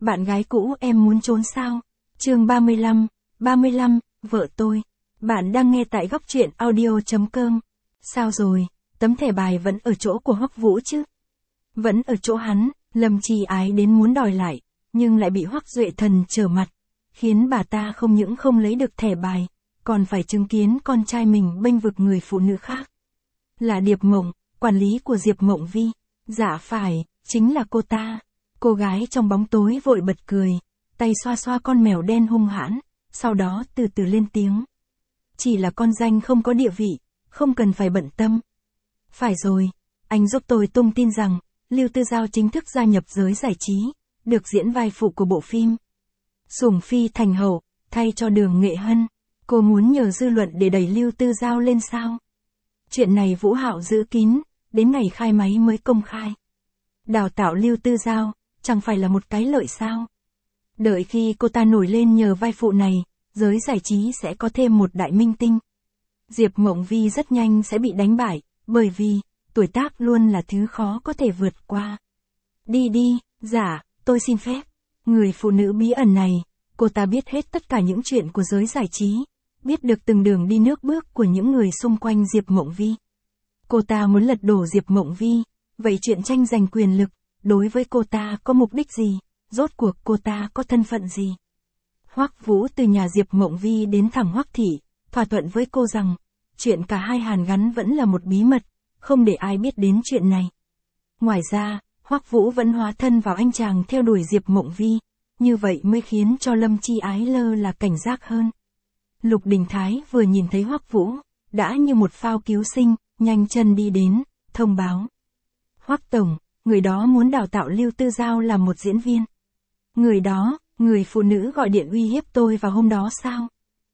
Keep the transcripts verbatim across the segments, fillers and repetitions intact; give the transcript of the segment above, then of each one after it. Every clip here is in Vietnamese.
bạn gái cũ em muốn trốn sao? Chương ba mươi lăm, ba mươi lăm, vợ tôi. Bạn đang nghe tại góc truyện audio chấm com. Sao rồi, tấm thẻ bài vẫn ở chỗ của Hoắc Vũ chứ? Vẫn ở chỗ hắn, Lâm Chi Ái đến muốn đòi lại, nhưng lại bị Hoắc Duệ Thần trở mặt, khiến bà ta không những không lấy được thẻ bài, còn phải chứng kiến con trai mình bênh vực người phụ nữ khác. Là Điệp Mộng, quản lý của Diệp Mộng Vi. Dạ phải, chính là cô ta. Cô gái trong bóng tối vội bật cười, tay xoa xoa con mèo đen hung hãn, sau đó từ từ lên tiếng. Chỉ là con danh không có địa vị, không cần phải bận tâm. Phải rồi, anh giúp tôi tung tin rằng, Lưu Tư Giao chính thức gia nhập giới giải trí, được diễn vai phụ của bộ phim Sủng Phi Thành Hậu, thay cho Đường Nghệ Hân. Cô muốn nhờ dư luận để đẩy Lưu Tư Giao lên sao? Chuyện này Vũ Hạo giữ kín, đến ngày khai máy mới công khai. Đào tạo Lưu Tư Giao, chẳng phải là một cái lợi sao? Đợi khi cô ta nổi lên nhờ vai phụ này, giới giải trí sẽ có thêm một đại minh tinh. Diệp Mộng Vi rất nhanh sẽ bị đánh bại, bởi vì, tuổi tác luôn là thứ khó có thể vượt qua. Đi đi, dạ, tôi xin phép. Người phụ nữ bí ẩn này, cô ta biết hết tất cả những chuyện của giới giải trí, biết được từng đường đi nước bước của những người xung quanh Diệp Mộng Vi. Cô ta muốn lật đổ Diệp Mộng Vi, vậy chuyện tranh giành quyền lực, đối với cô ta có mục đích gì, rốt cuộc cô ta có thân phận gì? Hoắc Vũ từ nhà Diệp Mộng Vi đến thẳng Hoắc Thị, thỏa thuận với cô rằng, chuyện cả hai hàn gắn vẫn là một bí mật, không để ai biết đến chuyện này. Ngoài ra, Hoắc Vũ vẫn hóa thân vào anh chàng theo đuổi Diệp Mộng Vi, như vậy mới khiến cho Lâm Chi Ái lơ là cảnh giác hơn. Lục Đình Thái vừa nhìn thấy Hoắc Vũ, đã như một phao cứu sinh, nhanh chân đi đến, thông báo. Hoắc Tổng, người đó muốn đào tạo Lưu Tư Giao làm một diễn viên. Người đó, người phụ nữ gọi điện uy hiếp tôi vào hôm đó sao?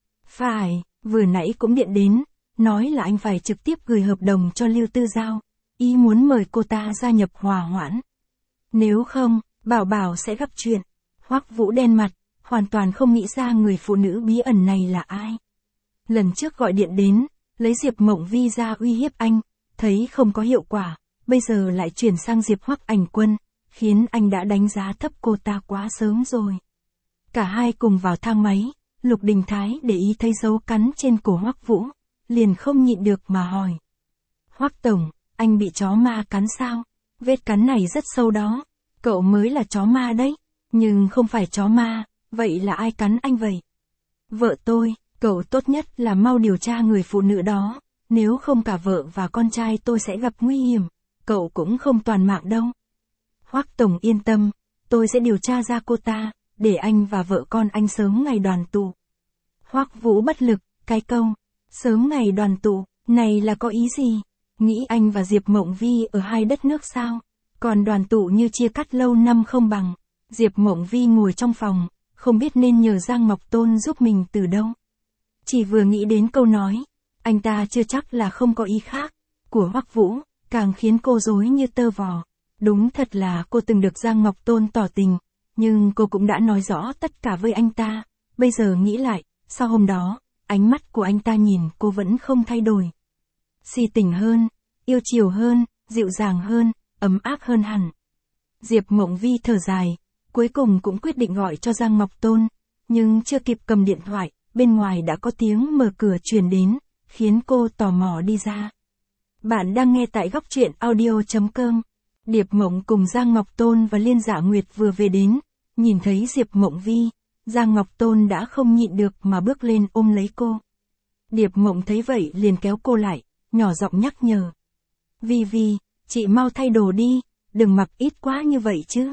Phải, vừa nãy cũng điện đến, nói là anh phải trực tiếp gửi hợp đồng cho Lưu Tư Giao, ý muốn mời cô ta gia nhập Hòa Hoãn. Nếu không, bảo bảo sẽ gặp chuyện. Hoắc Vũ đen mặt, hoàn toàn không nghĩ ra người phụ nữ bí ẩn này là ai. Lần trước gọi điện đến, lấy Diệp Mộng Vi ra uy hiếp anh, thấy không có hiệu quả, bây giờ lại chuyển sang Diệp Hoắc Ảnh Quân, khiến anh đã đánh giá thấp cô ta quá sớm rồi. Cả hai cùng vào thang máy, Lục Đình Thái để ý thấy dấu cắn trên cổ Hoắc Vũ, liền không nhịn được mà hỏi. Hoắc Tổng, anh bị chó ma cắn sao? Vết cắn này rất sâu đó, cậu mới là chó ma đấy, nhưng không phải chó ma, vậy là ai cắn anh vậy? Vợ tôi, cậu tốt nhất là mau điều tra người phụ nữ đó, nếu không cả vợ và con trai tôi sẽ gặp nguy hiểm, cậu cũng không toàn mạng đâu. Hoắc Tổng yên tâm, tôi sẽ điều tra ra cô ta, để anh và vợ con anh sớm ngày đoàn tụ. Hoắc Vũ bất lực, cái câu, sớm ngày đoàn tụ, này là có ý gì? Nghĩ anh và Diệp Mộng Vi ở hai đất nước sao? Còn đoàn tụ như chia cắt lâu năm không bằng. Diệp Mộng Vi ngồi trong phòng, không biết nên nhờ Giang Ngọc Tôn giúp mình từ đâu. Chỉ vừa nghĩ đến câu nói, anh ta chưa chắc là không có ý khác, của Hoắc Vũ, càng khiến cô rối như tơ vò. Đúng thật là cô từng được Giang Ngọc Tôn tỏ tình, nhưng cô cũng đã nói rõ tất cả với anh ta, bây giờ nghĩ lại, sau hôm đó, ánh mắt của anh ta nhìn cô vẫn không thay đổi. Si tình hơn, yêu chiều hơn, dịu dàng hơn, ấm áp hơn hẳn. Diệp Mộng Vi thở dài, cuối cùng cũng quyết định gọi cho Giang Ngọc Tôn, nhưng chưa kịp cầm điện thoại, bên ngoài đã có tiếng mở cửa truyền đến, khiến cô tò mò đi ra. Bạn đang nghe tại góc truyện audio chấm com. Điệp Mộng cùng Giang Ngọc Tôn và Liên Dạ Nguyệt vừa về đến, nhìn thấy Diệp Mộng Vi, Giang Ngọc Tôn đã không nhịn được mà bước lên ôm lấy cô. Điệp Mộng thấy vậy liền kéo cô lại, nhỏ giọng nhắc nhở. Vi Vi, chị mau thay đồ đi, đừng mặc ít quá như vậy chứ.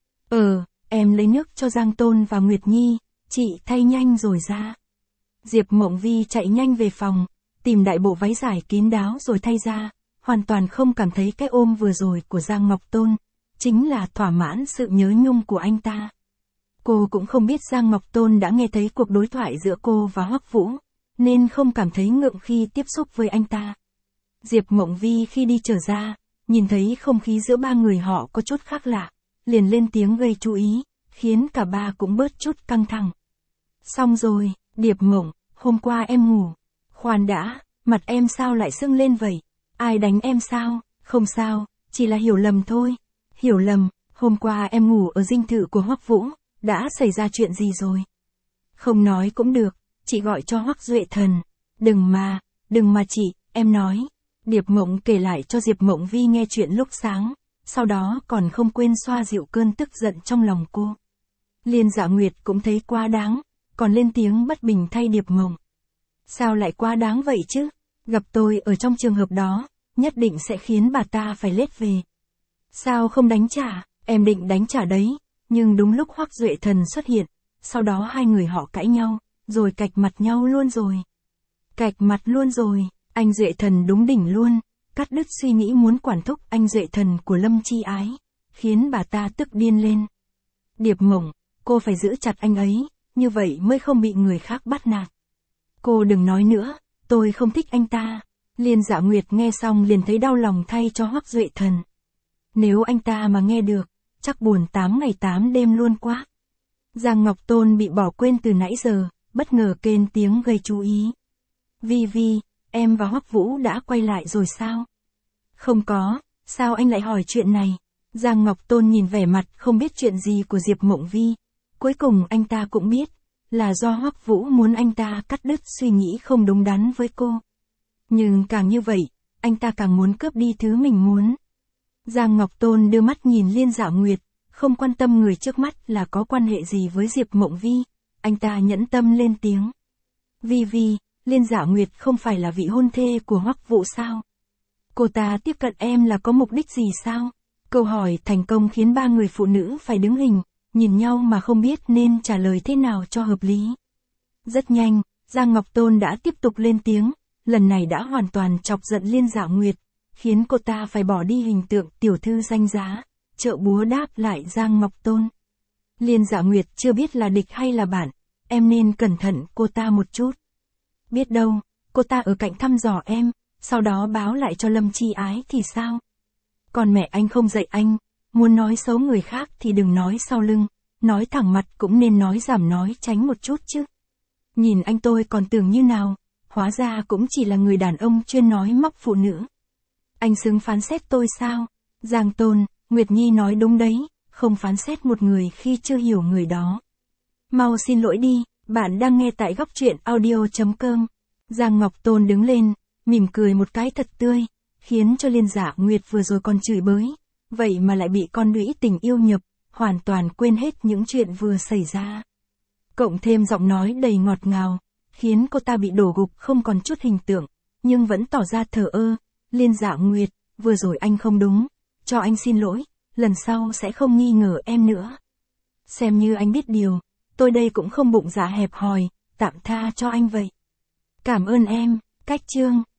Ờ, em lấy nước cho Giang Tôn và Nguyệt Nhi, chị thay nhanh rồi ra. Diệp Mộng Vi chạy nhanh về phòng, tìm đại bộ váy dài kín đáo rồi thay ra, hoàn toàn không cảm thấy cái ôm vừa rồi của Giang Ngọc Tôn, chính là thỏa mãn sự nhớ nhung của anh ta. Cô cũng không biết Giang Ngọc Tôn đã nghe thấy cuộc đối thoại giữa cô và Hoắc Vũ, nên không cảm thấy ngượng khi tiếp xúc với anh ta. Diệp Mộng Vi khi đi trở ra, nhìn thấy không khí giữa ba người họ có chút khác lạ, liền lên tiếng gây chú ý, khiến cả ba cũng bớt chút căng thẳng. Xong rồi, Điệp Mộng, hôm qua em ngủ. Khoan đã, mặt em sao lại sưng lên vậy? Ai đánh em sao? Không sao, chỉ là hiểu lầm thôi. Hiểu lầm, hôm qua em ngủ ở dinh thự của Hoắc Vũ, đã xảy ra chuyện gì rồi? Không nói cũng được, chị gọi cho Hoắc Duệ Thần. Đừng mà, đừng mà chị, em nói. Điệp Mộng kể lại cho Diệp Mộng Vi nghe chuyện lúc sáng, sau đó còn không quên xoa dịu cơn tức giận trong lòng cô. Liên Dạ Nguyệt cũng thấy quá đáng, còn lên tiếng bất bình thay Điệp Mộng. Sao lại quá đáng vậy chứ? Gặp tôi ở trong trường hợp đó, nhất định sẽ khiến bà ta phải lết về. Sao không đánh trả? Em định đánh trả đấy, nhưng đúng lúc Hoắc Duệ Thần xuất hiện, sau đó hai người họ cãi nhau, rồi cạch mặt nhau luôn rồi. Cạch mặt luôn rồi, anh Duệ Thần đúng đỉnh luôn, cắt đứt suy nghĩ muốn quản thúc anh Duệ Thần của Lâm Chi Ái, khiến bà ta tức điên lên. Điệp Mộng, cô phải giữ chặt anh ấy, như vậy mới không bị người khác bắt nạt. Cô đừng nói nữa, tôi không thích anh ta. Liên Dạ Nguyệt nghe xong liền thấy đau lòng thay cho Hoắc Duệ Thần. Nếu anh ta mà nghe được, chắc buồn tám ngày tám đêm luôn quá. Giang Ngọc Tôn bị bỏ quên từ nãy giờ, bất ngờ kêu tiếng gây chú ý. Vi Vi, em và Hoắc Vũ đã quay lại rồi sao? Không có, sao anh lại hỏi chuyện này? Giang Ngọc Tôn nhìn vẻ mặt không biết chuyện gì của Diệp Mộng Vi. Cuối cùng anh ta cũng biết, là do Hoắc Vũ muốn anh ta cắt đứt suy nghĩ không đúng đắn với cô. Nhưng càng như vậy, anh ta càng muốn cướp đi thứ mình muốn. Giang Ngọc Tôn đưa mắt nhìn Liên Dạ Nguyệt, không quan tâm người trước mắt là có quan hệ gì với Diệp Mộng Vi, anh ta nhẫn tâm lên tiếng. Vi Vi, Liên Dạ Nguyệt không phải là vị hôn thê của Hoắc Vũ sao? Cô ta tiếp cận em là có mục đích gì sao? Câu hỏi thành công khiến ba người phụ nữ phải đứng hình, nhìn nhau mà không biết nên trả lời thế nào cho hợp lý. Rất nhanh, Giang Ngọc Tôn đã tiếp tục lên tiếng, lần này đã hoàn toàn chọc giận Liên Dạ Nguyệt, khiến cô ta phải bỏ đi hình tượng tiểu thư danh giá, trợ búa đáp lại Giang Ngọc Tôn. Liên Dạ Nguyệt chưa biết là địch hay là bạn, em nên cẩn thận cô ta một chút. Biết đâu, cô ta ở cạnh thăm dò em, sau đó báo lại cho Lâm Chi Ái thì sao? Còn mẹ anh không dạy anh, muốn nói xấu người khác thì đừng nói sau lưng, nói thẳng mặt cũng nên nói giảm nói tránh một chút chứ. Nhìn anh tôi còn tưởng như nào, hóa ra cũng chỉ là người đàn ông chuyên nói móc phụ nữ. Anh xứng phán xét tôi sao? Giang Tôn, Nguyệt Nhi nói đúng đấy, không phán xét một người khi chưa hiểu người đó. Mau xin lỗi đi, bạn đang nghe tại góc truyện audio chấm com. Giang Ngọc Tôn đứng lên, mỉm cười một cái thật tươi, khiến cho Liên Dạ Nguyệt vừa rồi còn chửi bới, vậy mà lại bị con lũy tình yêu nhập, hoàn toàn quên hết những chuyện vừa xảy ra. Cộng thêm giọng nói đầy ngọt ngào, khiến cô ta bị đổ gục không còn chút hình tượng, nhưng vẫn tỏ ra thờ ơ. Liên Dạ Nguyệt, vừa rồi anh không đúng, cho anh xin lỗi, lần sau sẽ không nghi ngờ em nữa. Xem như anh biết điều, tôi đây cũng không bụng dạ hẹp hòi, tạm tha cho anh vậy. Cảm ơn em, cách chương.